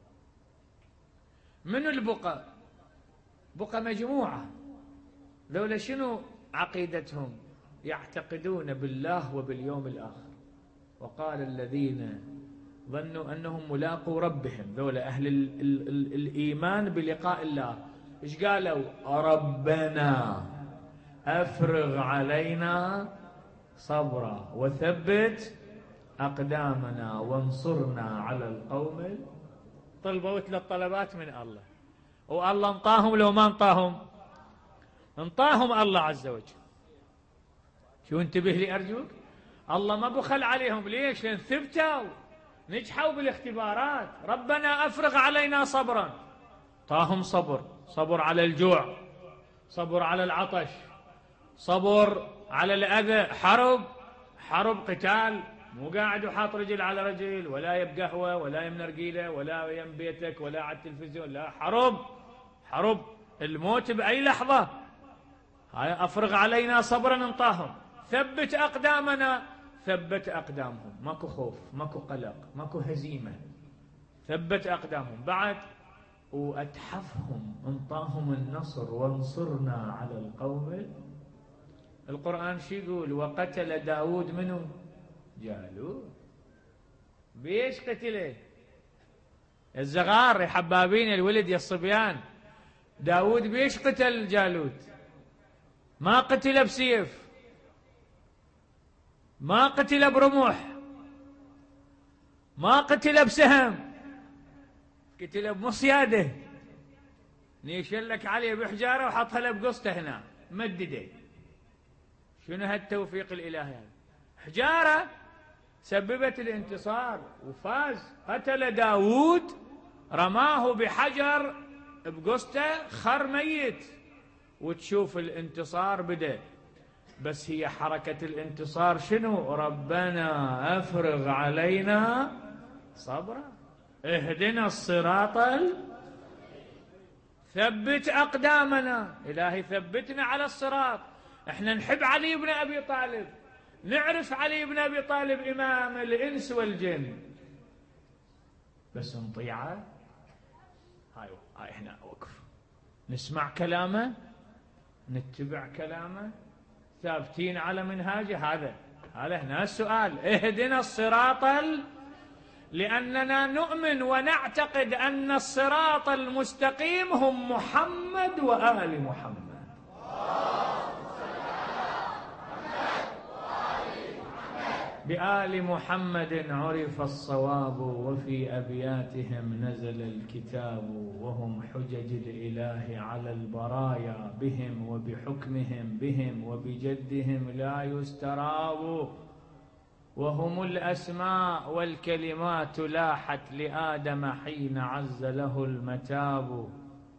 من البقى؟ بقى مجموعة، ذولا شنو عقيدتهم؟ يعتقدون بالله وباليوم الآخر. وقال الذين ظنوا أنهم ملاقوا ربهم، ذولا أهل ال ال ال الإيمان بلقاء الله. إيش قالوا؟ ربنا أفرغ علينا صبرا وثبت أقدامنا وانصرنا على القوم. طلبوا ثلاث طلبات من الله، والله انطاهم لو ما انطاهم؟ انطاهم الله عز وجل. شو انتبه لي أرجوك، الله ما بخل عليهم. ليش؟ لأن ثبتوا، نجحوا بالاختبارات. ربنا أفرغ علينا صبرا، طاهم صبر، صبر على الجوع، صبر على العطش، صبر على الأذى، حرب حرب قتال، مو قاعد وحاط رجل على رجل، ولا يب قهوة، ولا يم نرجيلة، ولا يم بيتك، ولا على التلفزيون، لا، حرب حرب، الموت بأي لحظة. هاي أفرغ علينا صبرا انطاهم. ثبت أقدامنا، ثبت أقدامهم، ماكو خوف، ماكو قلق، ماكو هزيمة، ثبت أقدامهم. بعد وأتحفهم، انطاهم النصر، وانصرنا على القوم. القرآن شو يقول؟ وقتل داود منه جالوت. بيش قتله؟ الزغار يا حبابين، الولد يا الصبيان. داود بيش قتل جالوت؟ ما قتل بسيف، ما قتل برمح، ما قتل بسهم، قتل بمصياده. نيشلك عليه بحجارة وحطها له بقسطه هنا مدده. شنو هالتوفيق الإلهي هذا؟ حجارة سببت الانتصار وفاز. قتل داود، رماه بحجر بقسطه، خر ميت. وتشوف الانتصار بدأ. بس هي حركة الانتصار شنو؟ ربنا أفرغ علينا صبرا، اهدنا الصراط ال... ثبت أقدامنا. إلهي ثبتنا على الصراط. احنا نحب علي بن أبي طالب، نعرف علي بن أبي طالب إمام الإنس والجن، بس نطيعه. هاي هاي احنا وقف، نسمع كلامه، نتبع كلامه، ثابتين على منهاجه. هذا هذا هنا السؤال. اهدنا الصراط ال... لأننا نؤمن ونعتقد أن الصراط المستقيم هم محمد وآل محمد. بآل محمد عرف الصواب، وفي أبياتهم نزل الكتاب، وهم حجج الإله على البرايا، بهم وبحكمهم بهم وبجدهم لا يستراب. وهم الأسماء والكلمات لاحت لآدم حين عز له المتاب.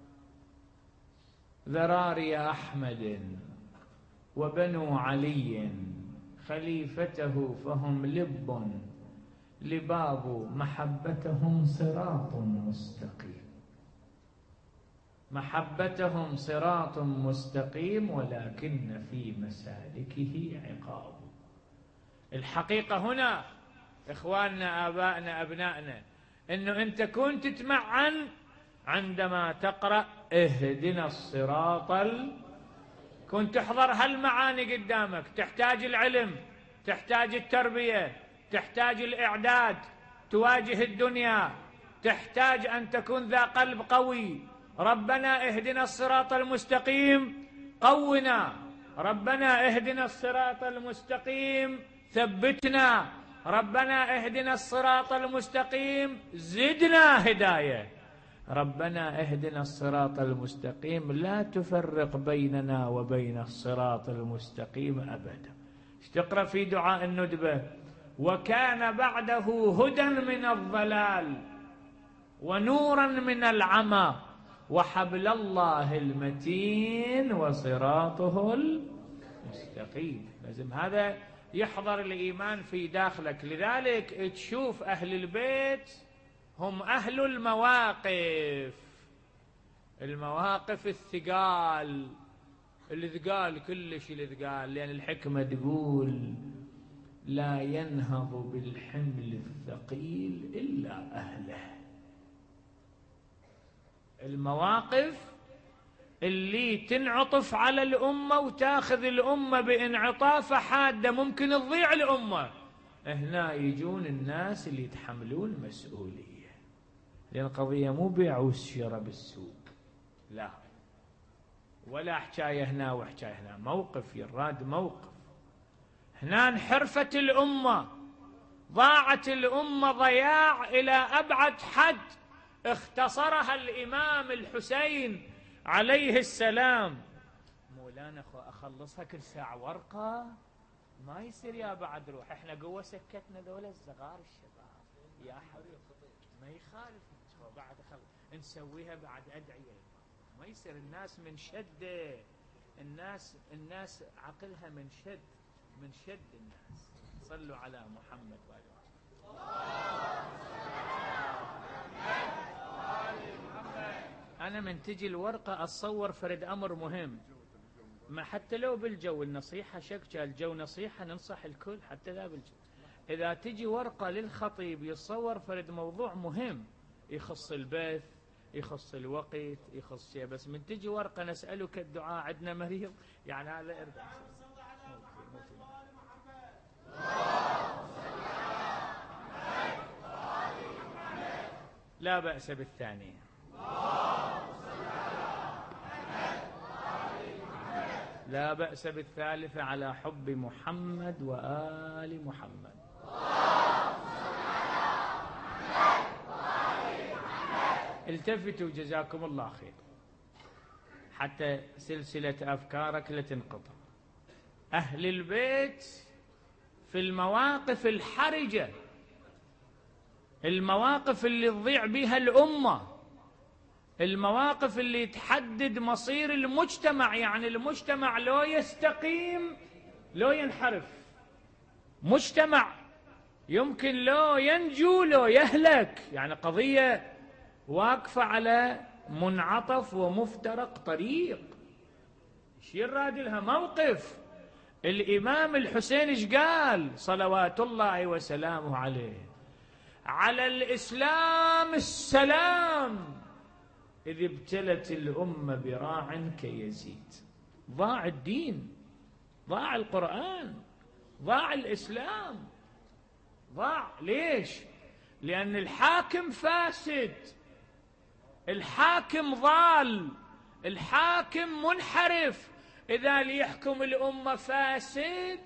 ذراري أحمد وبنو علي خليفته، فهم لب لباب محبتهم صراط مستقيم. محبتهم صراط مستقيم، ولكن في مسالكه عقاب. الحقيقة هنا إخواننا، آبائنا، أبنائنا، إنه أنت كنت تتمعن عندما تقرأ اهدنا الصراط ال... كنت تحضر هالمعاني قدامك. تحتاج العلم، تحتاج التربية، تحتاج الإعداد، تواجه الدنيا، تحتاج أن تكون ذا قلب قوي. ربنا اهدنا الصراط المستقيم، قونا. ربنا اهدنا الصراط المستقيم، ثبتنا. ربنا اهدنا الصراط المستقيم، زدنا هداية. ربنا اهدنا الصراط المستقيم، لا تفرق بيننا وبين الصراط المستقيم أبدا. تقرأ في دعاء الندبة: وكان بعده هدى من الضلال ونورا من العمى وحبل الله المتين وصراطه المستقيم. لازم هذا يحضر الإيمان في داخلك. لذلك تشوف أهل البيت هم أهل المواقف، المواقف الثقال، الثقال كلش الثقال. لأن الحكمة تقول: لا ينهض بالحمل الثقيل إلا أهله. المواقف اللي تنعطف على الأمة وتاخذ الأمة بانعطافة حادة، ممكن تضيع الأمة. هنا يجون الناس اللي يتحملون مسؤولية. لأن القضية مو بيع وشراء بالسوق، لا، ولا حكاية هنا وحكاية هنا، موقف يراد موقف. هنا انحرفت الأمة، ضاعت الأمة ضياع إلى أبعد حد، اختصرها الإمام الحسين عليه السلام. مولانا أخو أخلصها كل ساعة ورقة؟ ما يصير يا بعد روح، احنا قوة سكتنا ذولا الصغار الشباب يا حبيبي، ما يخالف بعد خل... نسويها بعد أدعية، ما يصير. الناس من شدة، الناس الناس عقلها من شد، من شد الناس. صلوا على محمد وآله. أنا من تجي الورقة أتصور فرد أمر مهم، ما حتى لو بالجو النصيحة شكشة، الجو نصيحة ننصح الكل حتى لا بالجو. إذا تجي ورقة للخطيب يتصور فرد موضوع مهم يخص البث، يخص الوقت، يخص شيء، بس من تجي ورقة نسألك الدعاء عندنا مريض، يعني هذا إرجع. لا بأس بالثانية. لا بأس بالثالثة على حب محمد وآل محمد. التفتوا جزاكم الله خير حتى سلسلة أفكارك لا تنقطع. أهل البيت في المواقف الحرجة، المواقف اللي تضيع بها الأمة، المواقف اللي تحدد مصير المجتمع، يعني المجتمع لو يستقيم لو ينحرف، مجتمع يمكن لو ينجو لو يهلك، يعني قضية واقفة على منعطف ومفترق طريق، يشير راد لها موقف. الإمام الحسين ايش قال صلوات الله وسلامه عليه؟ على الإسلام السلام إذ ابتلت الأمة براع كيزيد. ضاع الدين، ضاع القرآن، ضاع الإسلام، ضاع. ليش؟ لأن الحاكم فاسد، الحاكم ضال، الحاكم منحرف. إذا ليحكم الأمة فاسد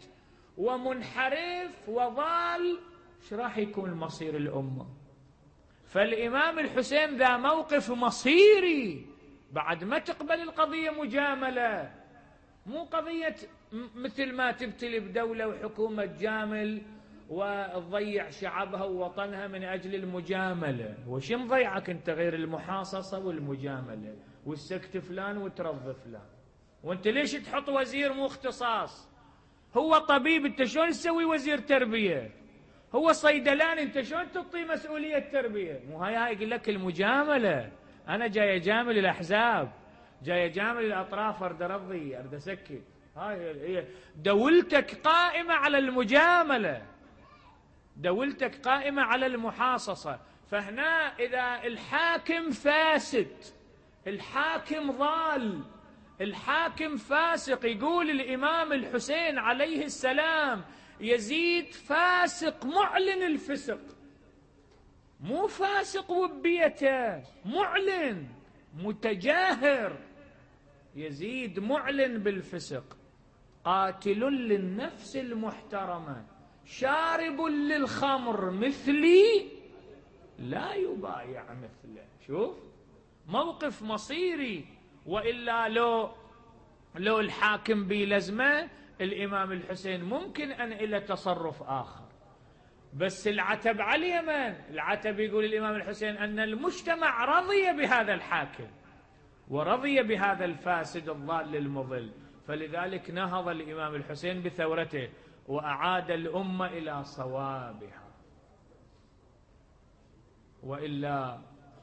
ومنحرف وضال، ايش راح يكون مصير الأمة؟ فالإمام الحسين ذا موقف مصيري، بعد ما تقبل القضية مجاملة، مو قضية مثل ما تبتلي بدولة وحكومة جامل وتضيع شعبها ووطنها من أجل المجاملة. وش مضيعك أنت غير المحاصصة والمجاملة والسكت فلان وترض فلان؟ وأنت ليش تحط وزير مو اختصاص؟ هو طبيب، أنت شلون تسوي وزير تربية؟ هو صيدلاني، أنت شلون تعطيه مسؤولية تربية؟ مو هاي هاي يقول لك المجاملة. أنا جاي أجامل الأحزاب، جاي أجامل الأطراف، أرد أرضي أرد أسكت. هاي هي دولتك قائمة على المجاملة، دولتك قائمة على المحاصصة. فهنا إذا الحاكم فاسد، الحاكم ضال، الحاكم فاسق، يقول الإمام الحسين عليه السلام يزيد فاسق معلن الفسق، مو فاسق وبيته، معلن متجاهر، يزيد معلن بالفسق. قاتل للنفس المحترمة شارب للخمر مثلي لا يبايع مثله. شوف موقف مصيري. وإلا لو لو الحاكم بلزمه الإمام الحسين ممكن أن إلى تصرف آخر، بس العتب على اليمن. العتب يقول الإمام الحسين أن المجتمع رضي بهذا الحاكم ورضي بهذا الفاسد الضال المضل، فلذلك نهض الإمام الحسين بثورته وأعاد الأمة إلى صوابها. وإلا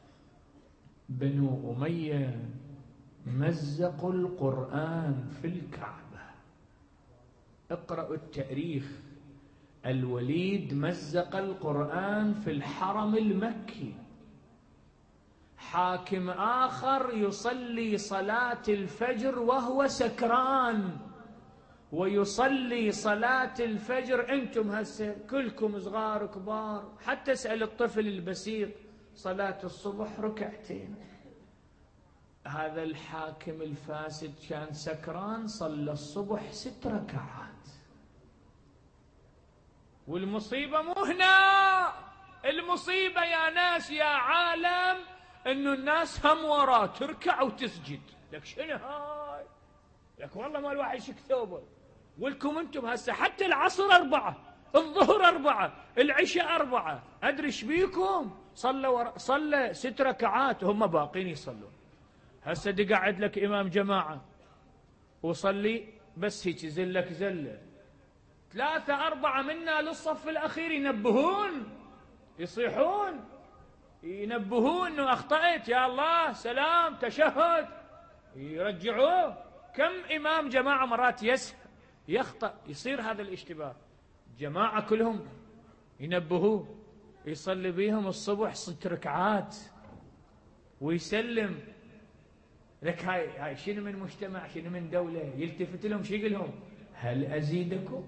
بنو أمية مزقوا القرآن في الكعبة. اقرأوا التاريخ، الوليد مزق القرآن في الحرم المكي. حاكم آخر يصلي صلاة الفجر وهو سكران، ويصلي صلاة الفجر. أنتم هسه كلكم صغار كبار، حتى اسأل الطفل البسيط صلاة الصبح ركعتين. هذا الحاكم الفاسد كان سكران، صلى الصبح ست ركعات. والمصيبة مو هنا، المصيبة يا ناس يا عالم انه الناس هم وراه تركع وتسجد. لك شنو هاي؟ لك والله ما الواحد يشك ثوبه. ولكم انتم هسه حتى العصر أربعة، الظهر أربعة، العشاء أربعة، أدري ايش بيكم؟ صلى ور... صلى ست ركعات هم باقين يصلون. هسه دي قاعد لك إمام جماعة وصلي بس هيك زلك زلة، ثلاثة أربعة منا للصف الأخير ينبهون، يصيحون ينبهون إنه أخطأت، يا الله سلام تشهد، يرجعوه. كم إمام جماعة مرات يسهى يخطأ يصير هذا الاشتباه، جماعة كلهم ينبهوه، يصلي بيهم الصبح ست ركعات ويسلم. لك هاي هاي شنو من مجتمع، شنو من دولة؟ يلتفت لهم شو يقول لهم؟ هل أزيدكم؟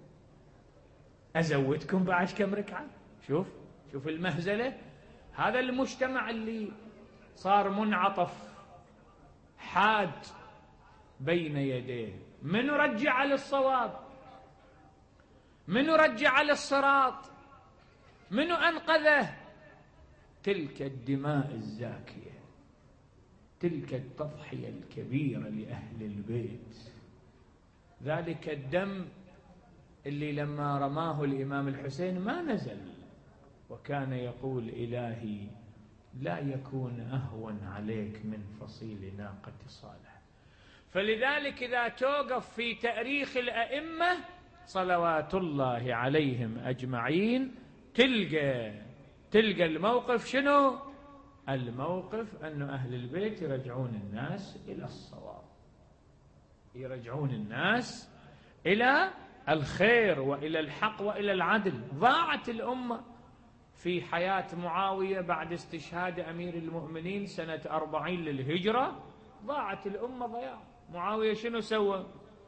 أزودكم بعد كم ركعة؟ شوف شوف المهزلة. هذا المجتمع اللي صار منعطف حاد بين يديه. من رجع للصواب؟ من رجع للصراط؟ من أنقذه؟ تلك الدماء الزاكية، تلك التضحية الكبيرة لأهل البيت، ذلك الدم اللي لما رماه الإمام الحسين ما نزل، وكان يقول إلهي لا يكون أهون عليك من فصيل ناقة صالح. فلذلك إذا توقف في تاريخ الأئمة صلوات الله عليهم أجمعين تلقى تلقى الموقف شنو؟ الموقف أن أهل البيت يرجعون الناس إلى الصواب، يرجعون الناس إلى الخير وإلى الحق وإلى العدل. ضاعت الأمة في حياة معاوية بعد استشهاد أمير المؤمنين سنة أربعين للهجرة، ضاعت الأمة ضياع. معاوية شنو سوى؟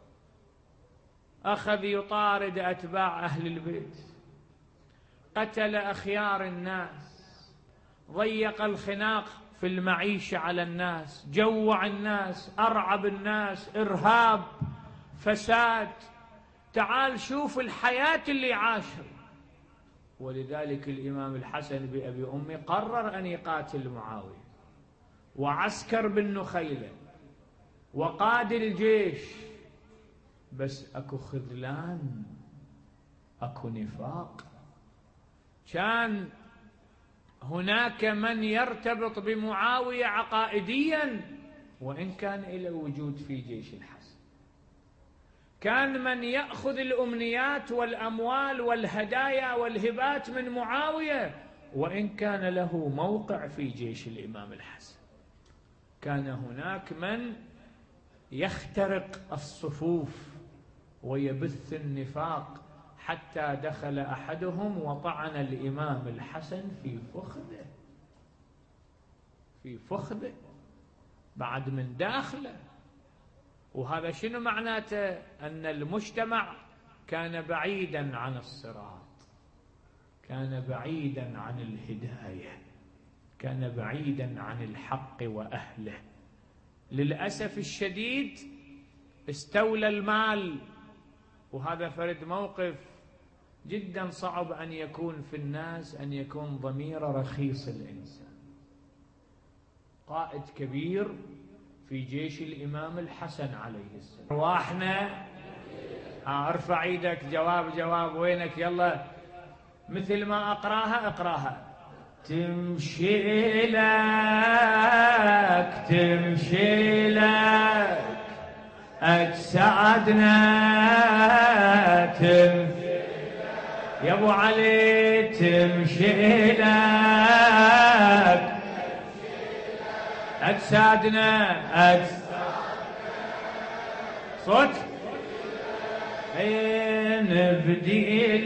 أخذ يطارد أتباع أهل البيت، قتل أخيار الناس، ضيق الخناق في المعيشة على الناس، جوع الناس، أرعب الناس، إرهاب، فساد. تعال شوف الحياة اللي عاشها. ولذلك الإمام الحسن بأبي أمي قرر أن يقاتل معاوية، وعسكر بالنخيلة وقاد الجيش، بس أكو خذلان، أكو نفاق. كان هناك من يرتبط بمعاوية عقائديا وإن كان إلى وجود في جيش الحسن، كان من يأخذ الأمنيات والأموال والهدايا والهبات من معاوية وإن كان له موقع في جيش الإمام الحسن. كان هناك من يخترق الصفوف ويبث النفاق، حتى دخل أحدهم وطعن الإمام الحسن في فخذه، في فخذه بعد من داخله. وهذا شنو معناته؟ أن المجتمع كان بعيدا عن الصراط، كان بعيدا عن الهداية، كان بعيدا عن الحق وأهله. للأسف الشديد استولى المال، وهذا فرد موقف جدا صعب أن يكون في الناس، أن يكون ضمير رخيص الإنسان. قائد كبير في جيش الإمام الحسن عليه السلام، أرواحنا ارفع ايدك، جواب جواب وينك؟ يلا مثل ما أقراها أقراها. تمشي لك تمشي لك أجسادنا، تمشي يا أبو علي تمشي لك أجسادنا، أجسادنا صوت اي نبدي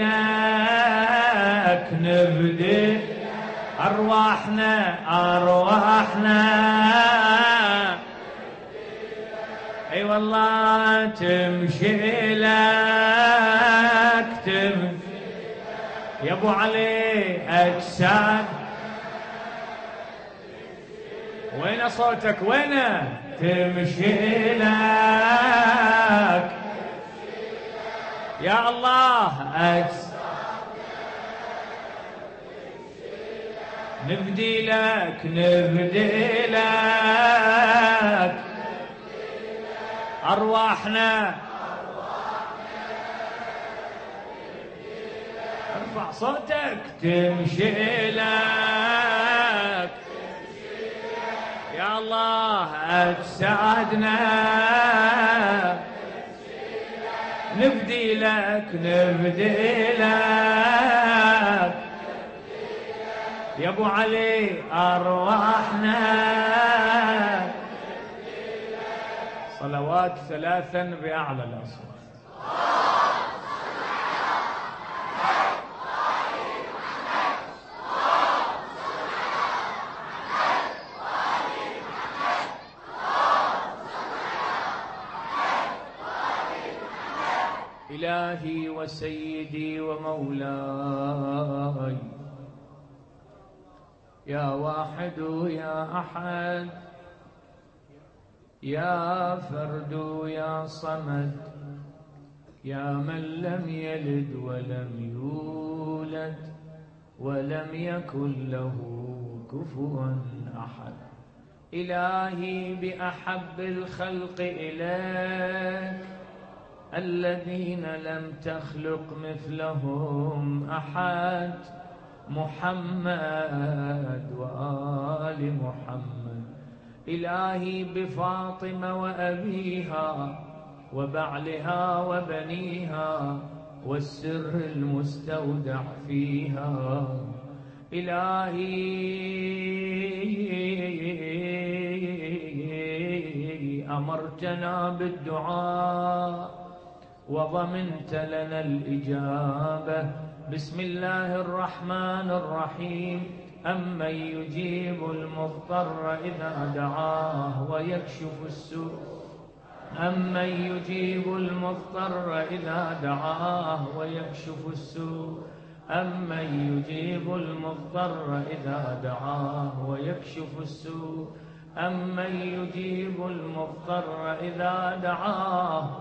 لك نبدي أرواحنا أرواحنا اي والله تمشي لك تمشي يا ابو علي اجساد. وين صوتك وين؟ تمشي لك يا الله أجساد نفدي لك نفدي لك أرواحنا، ارفع صوتك، تمشي لك يا الله أجسادنا، نفدي لك نفدي لك يا ابو علي أرواحنا. صلوات ثلاثا بأعلى الأصوات. إلهي وسيدي ومولاي، يا واحد يا أحد، يا فرد يا صمد، يا من لم يلد ولم يولد ولم يكن له كفوا أحد. إلهي بأحب الخلق إليك الذين لم تخلق مثلهم أحد، محمد وآل محمد. إلهي بفاطمة وأبيها وبعلها وبنيها والسر المستودع فيها. إلهي أمرتنا بالدعاء وضمنت لنا الإجابة. بسم الله الرحمن الرحيم. أمن يجيب المضطر إذا دعاه ويكشف السوء، أمن يجيب المضطر إذا دعاه ويكشف السوء، أمن يجيب المضطر إذا دعاه ويكشف السوء، أمن يجيب المضطر إذا دعاه،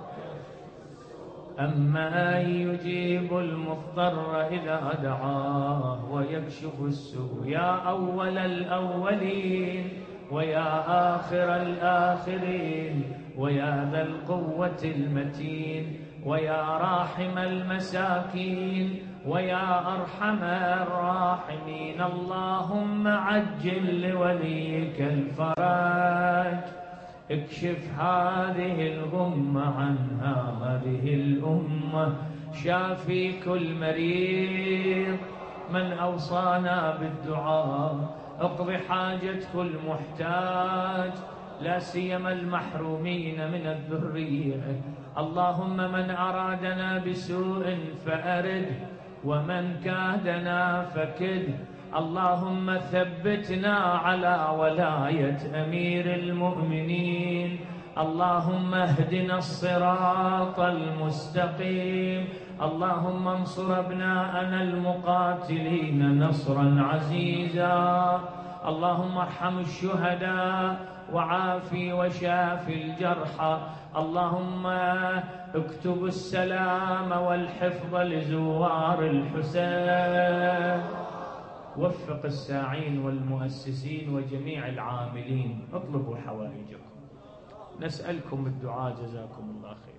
أما يجيب المضطر إذا دعاه ويكشف السوء. يا أول الأولين ويا آخر الآخرين ويا ذا القوة المتين ويا راحم المساكين ويا أرحم الراحمين، اللهم عجل لوليك الفرج، اكشف هذه الغمة عن هذه الأمة، شافي كل مريض من أوصانا بالدعاء، اقض حاجة كل محتاج لا سيما المحرومين من الذرية. اللهم من أرادنا بسوء فأرد ومن كادنا فكد. اللهم ثبتنا على ولاية أمير المؤمنين. اللهم اهدنا الصراط المستقيم. اللهم انصر أبناءنا المقاتلين نصرا عزيزا. اللهم ارحم الشهداء وعافي وشافي الجرحى. اللهم اكتب السلام والحفظ لزوار الحسين. وفق الساعين والمؤسسين وجميع العاملين. اطلبوا حوائجكم، نسألكم الدعاء، جزاكم الله خير.